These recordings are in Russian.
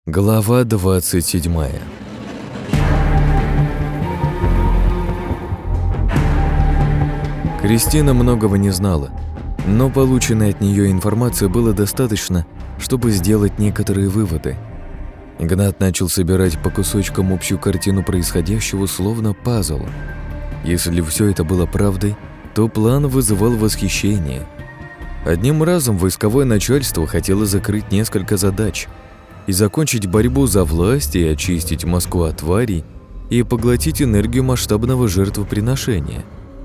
Глава 27. Кристина многого не знала, но полученной от нее информации было достаточно, чтобы сделать некоторые выводы. Игнат начал собирать по кусочкам общую картину происходящего, словно пазл. Если все это было правдой, то план вызывал восхищение. Одним разом войсковое начальство хотело закрыть несколько задач и закончить борьбу за власть, и очистить Москву от тварей, и поглотить энергию масштабного жертвоприношения.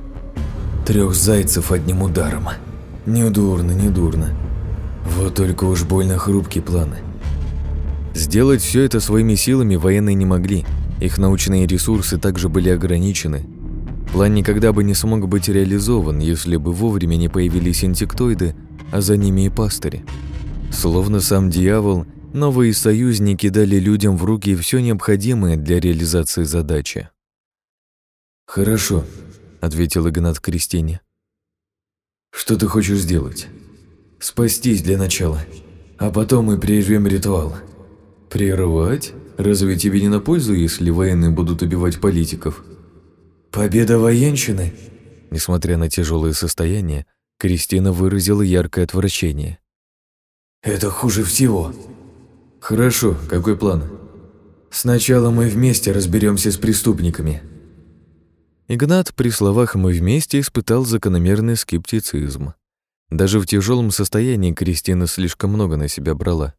3 зайцев одним ударом. Не дурно, не дурно. Вот только уж больно хрупкие планы. Сделать все это своими силами военные не могли, их научные ресурсы также были ограничены. План никогда бы не смог быть реализован, если бы вовремя не появились инсектоиды, а за ними и пастыри. Словно сам дьявол, новые союзники дали людям в руки все необходимое для реализации задачи. «Хорошо», — ответил Игнат Кристине. «Что ты хочешь сделать?» «Спастись для начала, а потом мы прервем ритуал». «Прервать? Разве тебе не на пользу, если военные будут убивать политиков?» «Победа военщины?» Несмотря на тяжелое состояние, Кристина выразила яркое отвращение. «Это хуже всего». «Хорошо, какой план?» «Сначала мы вместе разберемся с преступниками». Игнат при словах «мы вместе» испытал закономерный скептицизм. Даже в тяжелом состоянии Кристина слишком много на себя брала.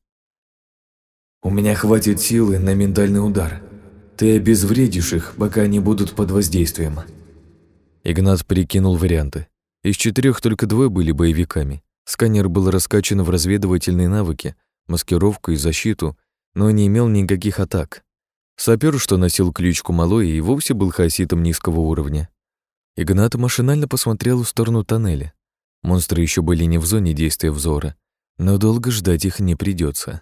«У меня хватит силы на ментальный удар. Ты обезвредишь их, пока они будут под воздействием». Игнат прикинул варианты. Из 4 только 2 были боевиками. Сканер был раскачан в разведывательные навыки, маскировку и защиту, но не имел никаких атак. Сапер, что носил кличку Малой, и вовсе был хаоситом низкого уровня. Игнат машинально посмотрел в сторону тоннеля. Монстры еще были не в зоне действия взора, но долго ждать их не придется.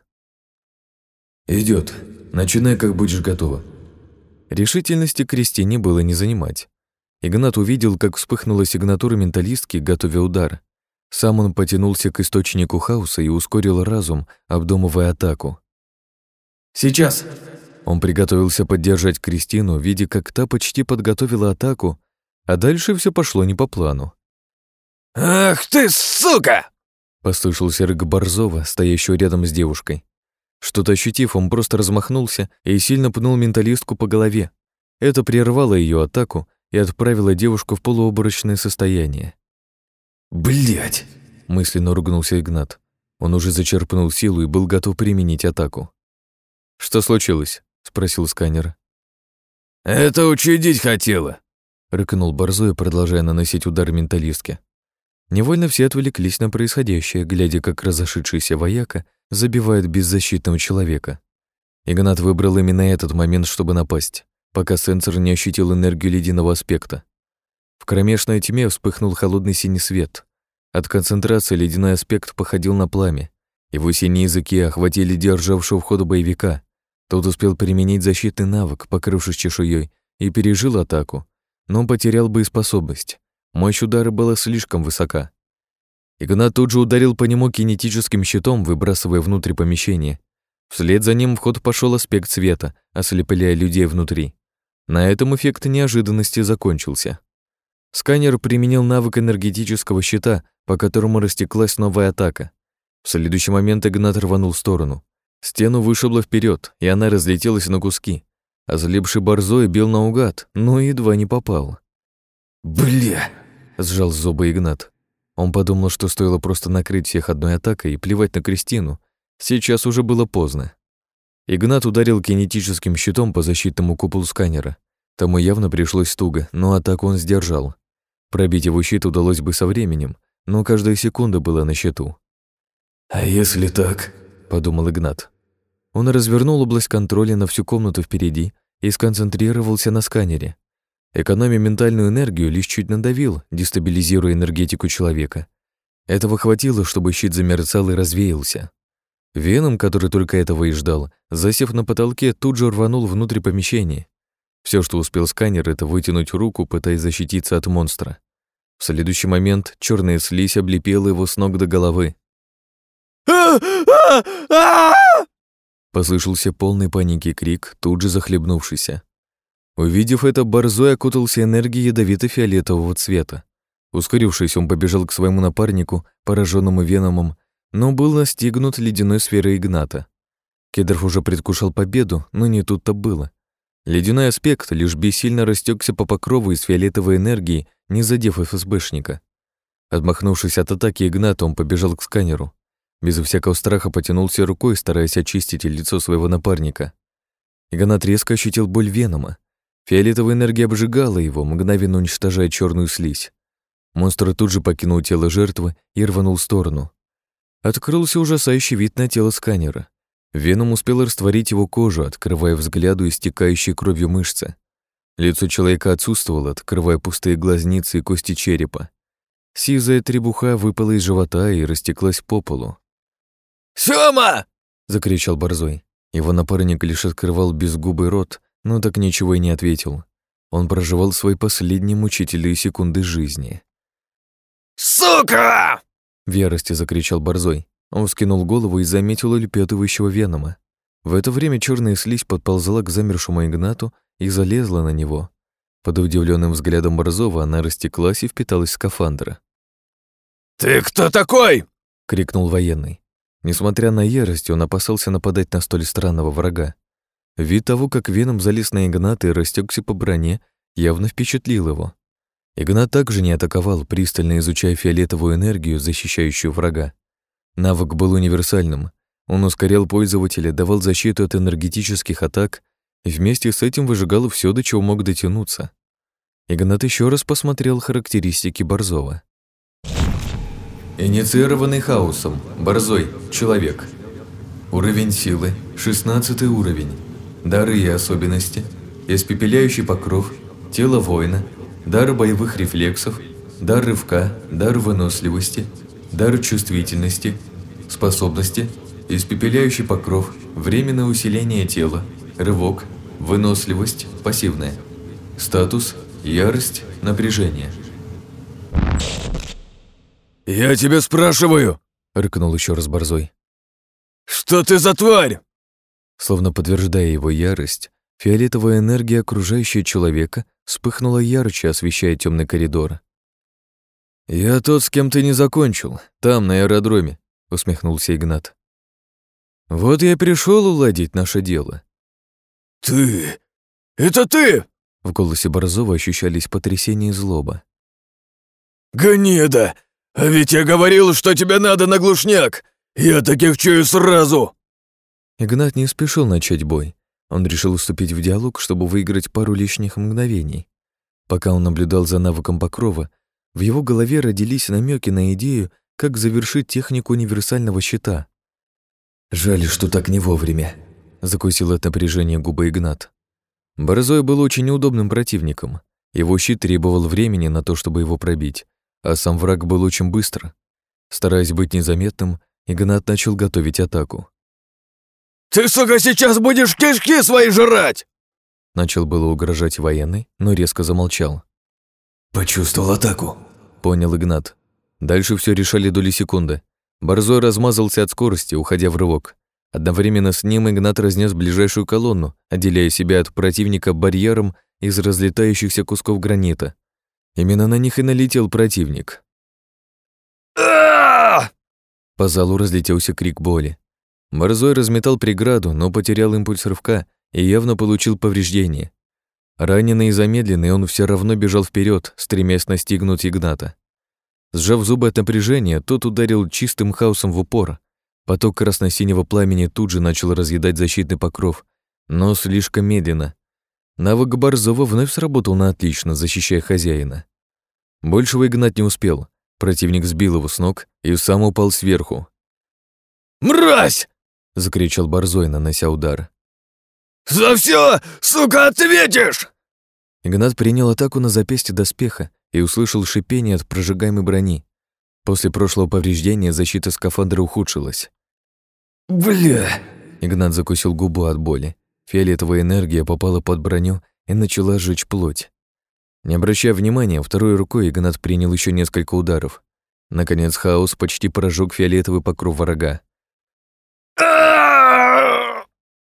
«Идет. Начинай, как будешь готова». Решительности Кристине было не занимать. Игнат увидел, как вспыхнула сигнатура менталистки, готовя удар. Сам он потянулся к источнику хаоса и ускорил разум, обдумывая атаку. «Сейчас!» Он приготовился поддержать Кристину, видя, как та почти подготовила атаку, а дальше все пошло не по плану. «Ах ты, сука!» — послышался рык Борзова, стоящего рядом с девушкой. Что-то ощутив, он просто размахнулся и сильно пнул менталистку по голове. Это прервало ее атаку и отправило девушку в полуобморочное состояние. «Блядь!» — мысленно ругнулся Игнат. Он уже зачерпнул силу и был готов применить атаку. «Что случилось?» — спросил сканер. «Это учудить хотела!» — рыкнул Борзой, продолжая наносить удар менталистке. Невольно все отвлеклись на происходящее, глядя, как разошедшийся вояка забивает беззащитного человека. Игнат выбрал именно этот момент, чтобы напасть, пока сенсор не ощутил энергию ледяного аспекта. В кромешной тьме вспыхнул холодный синий свет. От концентрации ледяной аспект походил на пламя. Его синие языки охватили державшего в ходу боевика. Тот успел применить защитный навык, покрывшись чешуей, и пережил атаку, но потерял боеспособность. Мощь удара была слишком высока. Игнат тут же ударил по нему кинетическим щитом, выбрасывая внутрь помещения. Вслед за ним в ход пошел аспект света, ослепляя людей внутри. На этом эффект неожиданности закончился. Сканер применил навык энергетического щита, по которому растеклась новая атака. В следующий момент Игнат рванул в сторону. Стену вышибло вперед, и она разлетелась на куски. Озлебший Борзой бил наугад, но едва не попал. «Бля!» — сжал зубы Игнат. Он подумал, что стоило просто накрыть всех одной атакой и плевать на Кристину. Сейчас уже было поздно. Игнат ударил кинетическим щитом по защитному куполу сканера. Тому явно пришлось туго, но атаку он сдержал. Пробить его щит удалось бы со временем, но каждая секунда была на счету. «А если так?» — подумал Игнат. Он развернул область контроля на всю комнату впереди и сконцентрировался на сканере. Экономя ментальную энергию, лишь чуть надавил, дестабилизируя энергетику человека. Этого хватило, чтобы щит замерцал и развеялся. Веном, который только этого и ждал, засев на потолке, тут же рванул внутрь помещения. Все, что успел сканер, это вытянуть руку, пытаясь защититься от монстра. В следующий момент черная слизь облепила его с ног до головы. Послышался полный паники крик, тут же захлебнувшийся. Увидев это, Борзой окутался энергией ядовито-фиолетового цвета. Ускорившись, он побежал к своему напарнику, пораженному веномом, но был настигнут ледяной сферой Игната. Кедров уже предвкушал победу, но не тут-то было. Ледяной аспект лишь бессильно растекся по покрову из фиолетовой энергии, не задев ФСБшника. Отмахнувшись от атаки Игната, он побежал к сканеру. Безо всякого страха потянулся рукой, стараясь очистить лицо своего напарника. Игнат резко ощутил боль венома. Фиолетовая энергия обжигала его, мгновенно уничтожая черную слизь. Монстр тут же покинул тело жертвы и рванул в сторону. Открылся ужасающий вид на тело сканера. Веном успел растворить его кожу, открывая взгляду истекающие кровью мышцы. Лицо человека отсутствовало, открывая пустые глазницы и кости черепа. Сизая требуха выпала из живота и растеклась по полу. «Сёма!» — закричал Борзой. Его напарник лишь открывал безгубый рот, но так ничего и не ответил. Он проживал свои последние мучительные секунды жизни. «Сука!» — в ярости закричал Борзой. Он вскинул голову и заметил улепетывающего венома. В это время черная слизь подползла к замершему Игнату и залезла на него. Под удивленным взглядом Борзова она растеклась и впиталась в скафандр. «Ты кто такой?» — крикнул военный. Несмотря на ярость, он опасался нападать на столь странного врага. Вид того, как веном залез на Игната и растекся по броне, явно впечатлил его. Игнат также не атаковал, пристально изучая фиолетовую энергию, защищающую врага. Навык был универсальным. Он ускорял пользователя, давал защиту от энергетических атак и вместе с этим выжигал все, до чего мог дотянуться. Игнат еще раз посмотрел характеристики Борзова. Инициированный хаосом. Борзой. Человек. Уровень силы. 16 уровень. Дары и особенности. Испепеляющий покров. Тело воина. Дар боевых рефлексов. Дар рывка. Дар выносливости. Дар чувствительности. Способности. Испепеляющий покров. Временное усиление тела. Рывок. Выносливость. Пассивная. Статус. Ярость. Напряжение. «Я тебя спрашиваю!» — рыкнул еще раз Борзой. «Что ты за тварь?» Словно подтверждая его ярость, фиолетовая энергия, окружающая человека, вспыхнула ярче, освещая темный коридор. «Я тот, с кем ты не закончил, там, на аэродроме», — усмехнулся Игнат. «Вот я и пришел уладить наше дело». «Ты? Это ты?» В голосе Борзова ощущались потрясение и злоба. «Гнида! А ведь я говорил, что тебе надо на глушняк! Я таких чую сразу!» Игнат не спешил начать бой. Он решил вступить в диалог, чтобы выиграть пару лишних мгновений. Пока он наблюдал за навыком покрова, в его голове родились намеки на идею, как завершить технику универсального щита. «Жаль, что так не вовремя», — закусил от напряжения губы Игнат. Борзой был очень неудобным противником. Его щит требовал времени на то, чтобы его пробить, а сам враг был очень быстро. Стараясь быть незаметным, Игнат начал готовить атаку. «Ты, сука, сейчас будешь кишки свои жрать!» Начал было угрожать военный, но резко замолчал. «Почувствовал атаку», — понял Игнат. Дальше все решали доли секунды. Борзой размазался от скорости, уходя в рывок. Одновременно с ним Игнат разнес ближайшую колонну, отделяя себя от противника барьером из разлетающихся кусков гранита. Именно на них и налетел противник. «А-а-а!» По залу разлетелся крик боли. Борзой разметал преграду, но потерял импульс рывка и явно получил повреждение. Раненый и замедленный, он все равно бежал вперед, стремясь настигнуть Игната. Сжав зубы от напряжения, тот ударил чистым хаосом в упор. Поток красно-синего пламени тут же начал разъедать защитный покров, но слишком медленно. Навык Борзова вновь сработал на отлично, защищая хозяина. Большего Игнат не успел. Противник сбил его с ног и сам упал сверху. «Мразь!» — закричал Борзой, нанося удар. «За все, сука, ответишь!» Игнат принял атаку на запястье доспеха и услышал шипение от прожигаемой брони. После прошлого повреждения защита скафандра ухудшилась. «Бля!» Игнат закусил губу от боли. Фиолетовая энергия попала под броню и начала жечь плоть. Не обращая внимания, второй рукой Игнат принял еще несколько ударов. Наконец хаос почти прожег фиолетовый покров врага.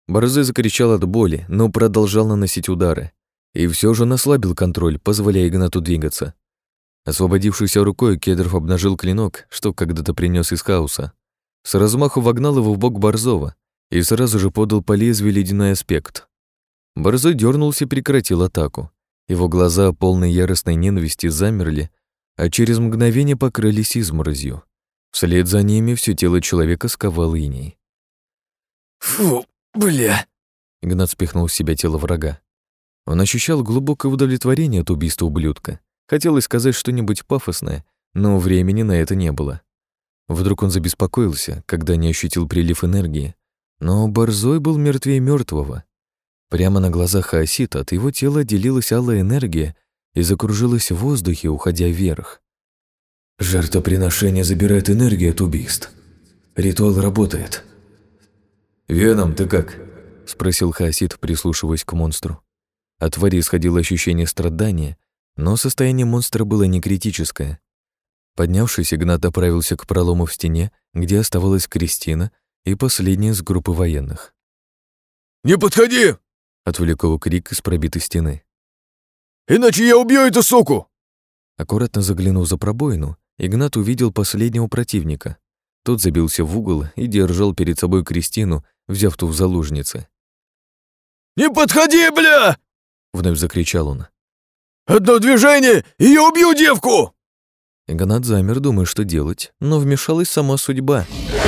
Борзой закричал от боли, но продолжал наносить удары. И все же он ослабил контроль, позволяя Игнату двигаться. Освободившейся рукой Кедров обнажил клинок, что когда-то принес из хаоса. С размаху вогнал его в бок Борзова и сразу же подал по лезвию ледяной аспект. Борзой дернулся и прекратил атаку. Его глаза, полные яростной ненависти, замерли, а через мгновение покрылись изморозью. Вслед за ними все тело человека сковал иней. «Фу, бля!» Игнат спихнул с себя тело врага. Он ощущал глубокое удовлетворение от убийства ублюдка. Хотелось сказать что-нибудь пафосное, но времени на это не было. Вдруг он забеспокоился, когда не ощутил прилив энергии, но Борзой был мертвее мертвого. Прямо на глазах хаосита от его тела отделилась алая энергия и закружилась в воздухе, уходя вверх. Жертвоприношение забирает энергию от убийств. Ритуал работает. «Веном, ты как?» — спросил хаосит, прислушиваясь к монстру. От твари исходило ощущение страдания, но состояние монстра было не критическое. Поднявшись, Игнат отправился к пролому в стене, где оставалась Кристина и последняя из группы военных. «Не подходи!» — отвлек его крик из пробитой стены. «Иначе я убью эту суку!» Аккуратно заглянув за пробоину, Игнат увидел последнего противника. Тот забился в угол и держал перед собой Кристину, взяв ту в заложницы. «Не подходи, бля!» — вновь закричал он. «Одно движение, и я убью девку!» Игнат замер, думая, что делать, но вмешалась сама судьба.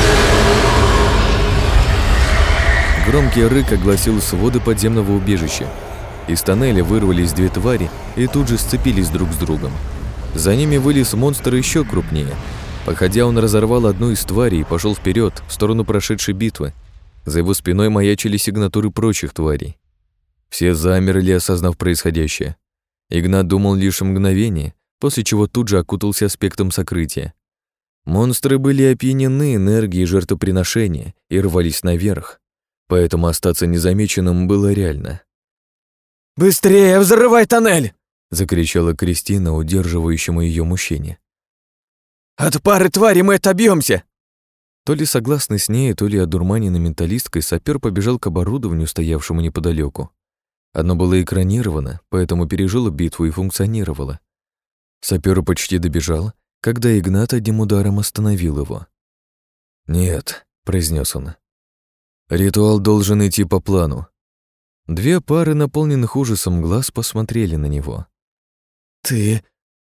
Громкий рык огласил своды подземного убежища. Из тоннеля вырвались две твари и тут же сцепились друг с другом. За ними вылез монстр еще крупнее. Походя, он разорвал одну из тварей и пошел вперед, в сторону прошедшей битвы. За его спиной маячили сигнатуры прочих тварей. Все замерли, осознав происходящее. Игнат думал лишь мгновение, после чего тут же окутался аспектом сокрытия. Монстры были опьянены энергией жертвоприношения и рвались наверх, поэтому остаться незамеченным было реально. «Быстрее, взрывай тоннель!» — закричала Кристина, удерживающему ее мужчине. «От пары тварей мы отобьемся!» То ли согласный с ней, то ли одурманенный менталисткой, сапер побежал к оборудованию, стоявшему неподалеку. Оно было экранировано, поэтому пережило битву и функционировало. Сапер почти добежал, когда Игнат одним ударом остановил его. «Нет», — произнес он. «Ритуал должен идти по плану». Две пары наполненных ужасом глаз посмотрели на него. «Ты...»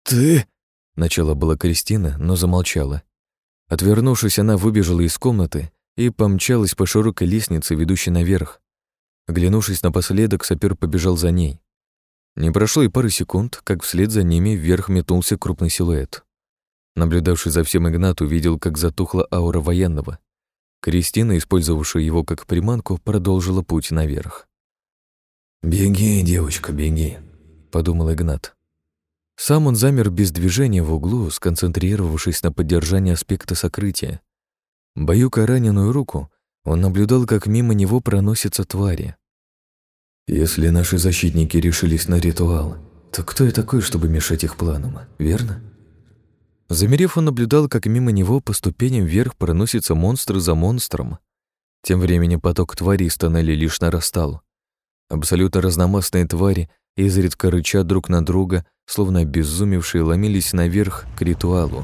— начала была Кристина, но замолчала. Отвернувшись, она выбежала из комнаты и помчалась по широкой лестнице, ведущей наверх. Оглянувшись напоследок, сапер побежал за ней. Не прошло и пары секунд, как вслед за ними вверх метнулся крупный силуэт. Наблюдавший за всем Игнат увидел, как затухла аура военного. Кристина, использовавшая его как приманку, продолжила путь наверх. «Беги, девочка, беги», — подумал Игнат. Сам он замер без движения в углу, сконцентрировавшись на поддержании аспекта сокрытия. Баюкая раненую руку, он наблюдал, как мимо него проносятся твари. «Если наши защитники решились на ритуал, то кто я такой, чтобы мешать их планам, верно?» Замерев, он наблюдал, как мимо него по ступеням вверх проносятся монстры за монстром. Тем временем поток тварей из тоннеля лишь нарастал. Абсолютно разномастные твари, изредка рыча друг на друга, словно обезумевшие, ломились наверх к ритуалу.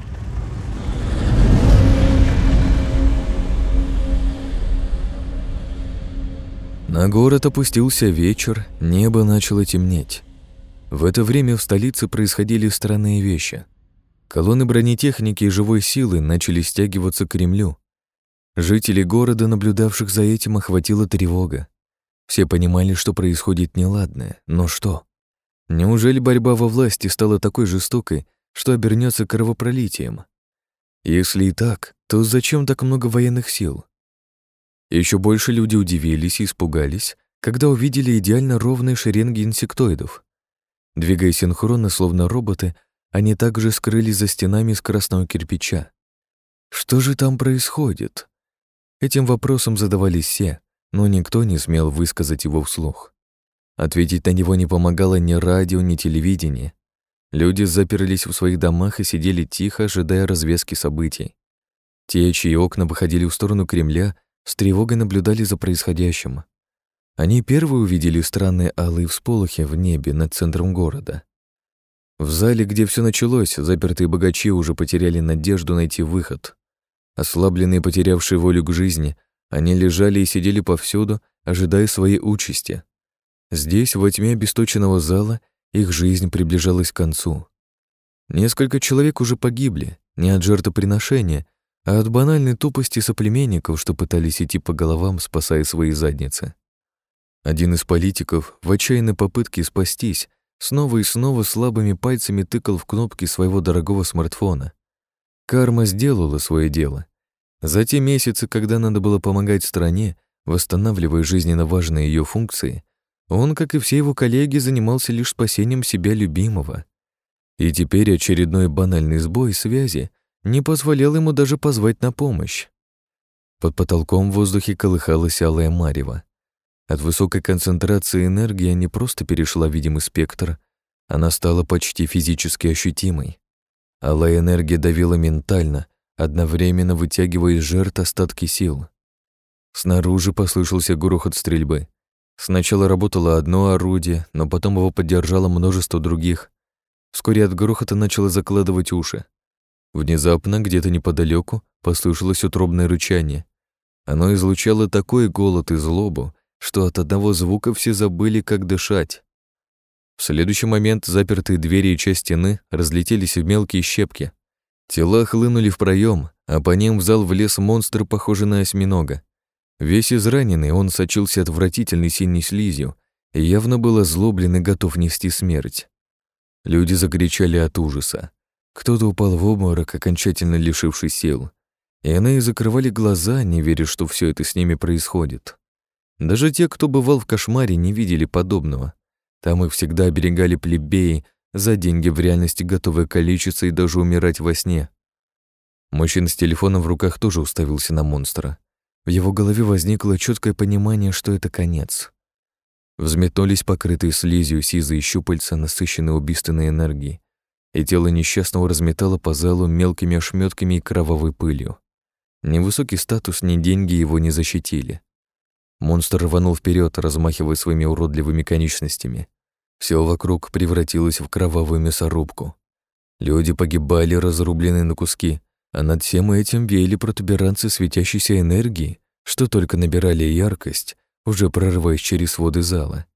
На город опустился вечер, небо начало темнеть. В это время в столице происходили странные вещи. Колонны бронетехники и живой силы начали стягиваться к Кремлю. Жителей города, наблюдавших за этим, охватила тревога. Все понимали, что происходит неладное, но что? Неужели борьба во власти стала такой жестокой, что обернется кровопролитием? Если и так, то зачем так много военных сил? Еще больше люди удивились и испугались, когда увидели идеально ровные шеренги инсектоидов. Двигаясь синхронно, словно роботы, они также скрылись за стенами из красного кирпича. Что же там происходит? Этим вопросом задавались все, но никто не смел высказать его вслух. Ответить на него не помогало ни радио, ни телевидение. Люди заперлись в своих домах и сидели тихо, ожидая развязки событий. Те, чьи окна выходили в сторону Кремля, с тревогой наблюдали за происходящим. Они первые увидели странные алые всполохи в небе над центром города. В зале, где все началось, запертые богачи уже потеряли надежду найти выход. Ослабленные, потерявшие волю к жизни, они лежали и сидели повсюду, ожидая своей участи. Здесь, во тьме обесточенного зала, их жизнь приближалась к концу. Несколько человек уже погибли, не от жертвоприношения, а от банальной тупости соплеменников, что пытались идти по головам, спасая свои задницы. Один из политиков в отчаянной попытке спастись снова и снова слабыми пальцами тыкал в кнопки своего дорогого смартфона. Карма сделала свое дело. За те месяцы, когда надо было помогать стране, восстанавливая жизненно важные ее функции, он, как и все его коллеги, занимался лишь спасением себя любимого. И теперь очередной банальный сбой связи не позволял ему даже позвать на помощь. Под потолком в воздухе колыхалась алая марево. От высокой концентрации энергии не просто перешла в видимый спектр, она стала почти физически ощутимой. Алая энергия давила ментально, одновременно вытягивая из жертв остатки сил. Снаружи послышался грохот стрельбы. Сначала работало одно орудие, но потом его поддержало множество других. Вскоре от грохота начало закладывать уши. Внезапно, где-то неподалеку, послышалось утробное рычание. Оно излучало такой голод и злобу, что от одного звука все забыли, как дышать. В следующий момент запертые двери и часть стены разлетелись в мелкие щепки. Тела хлынули в проем, а по ним в зал влез монстр, похожий на осьминога. Весь израненный, он сочился отвратительной синей слизью и явно был озлоблен и готов нести смерть. Люди закричали от ужаса. Кто-то упал в обморок, окончательно лишившись сил. И иные закрывали глаза, не веря, что все это с ними происходит. Даже те, кто бывал в кошмаре, не видели подобного. Там их всегда оберегали плебеи, за деньги в реальности готовые калечиться и даже умирать во сне. Мужчина с телефоном в руках тоже уставился на монстра. В его голове возникло четкое понимание, что это конец. Взметнулись покрытые слизью сизые щупальца, насыщенные убийственной энергией, и тело несчастного разметало по залу мелкими ошметками и кровавой пылью. Ни высокий статус, ни деньги его не защитили. Монстр рванул вперед, размахивая своими уродливыми конечностями. Все вокруг превратилось в кровавую мясорубку. Люди погибали, разрубленные на куски, а над всем этим веяли протуберанцы светящейся энергии, что только набирали яркость, уже прорываясь через своды зала.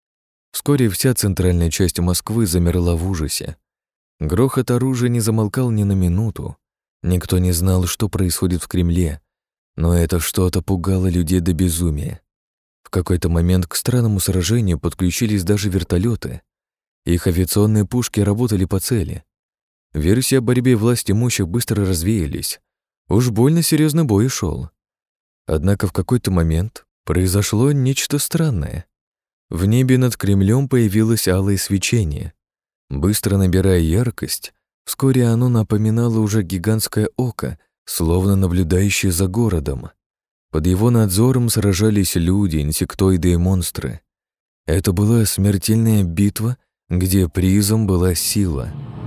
Вскоре вся центральная часть Москвы замерла в ужасе. Грохот оружия не замолкал ни на минуту. Никто не знал, что происходит в Кремле, но это что-то пугало людей до безумия. В какой-то момент к странному сражению подключились даже вертолеты. Их авиационные пушки работали по цели. Версии о борьбе власть имущих быстро развеялись. Уж больно серьезный бой шел. Однако в какой-то момент произошло нечто странное. В небе над Кремлем появилось алое свечение. Быстро набирая яркость, вскоре оно напоминало уже гигантское око, словно наблюдающее за городом. Под его надзором сражались люди, инсектоиды и монстры. Это была смертельная битва, где призом была сила.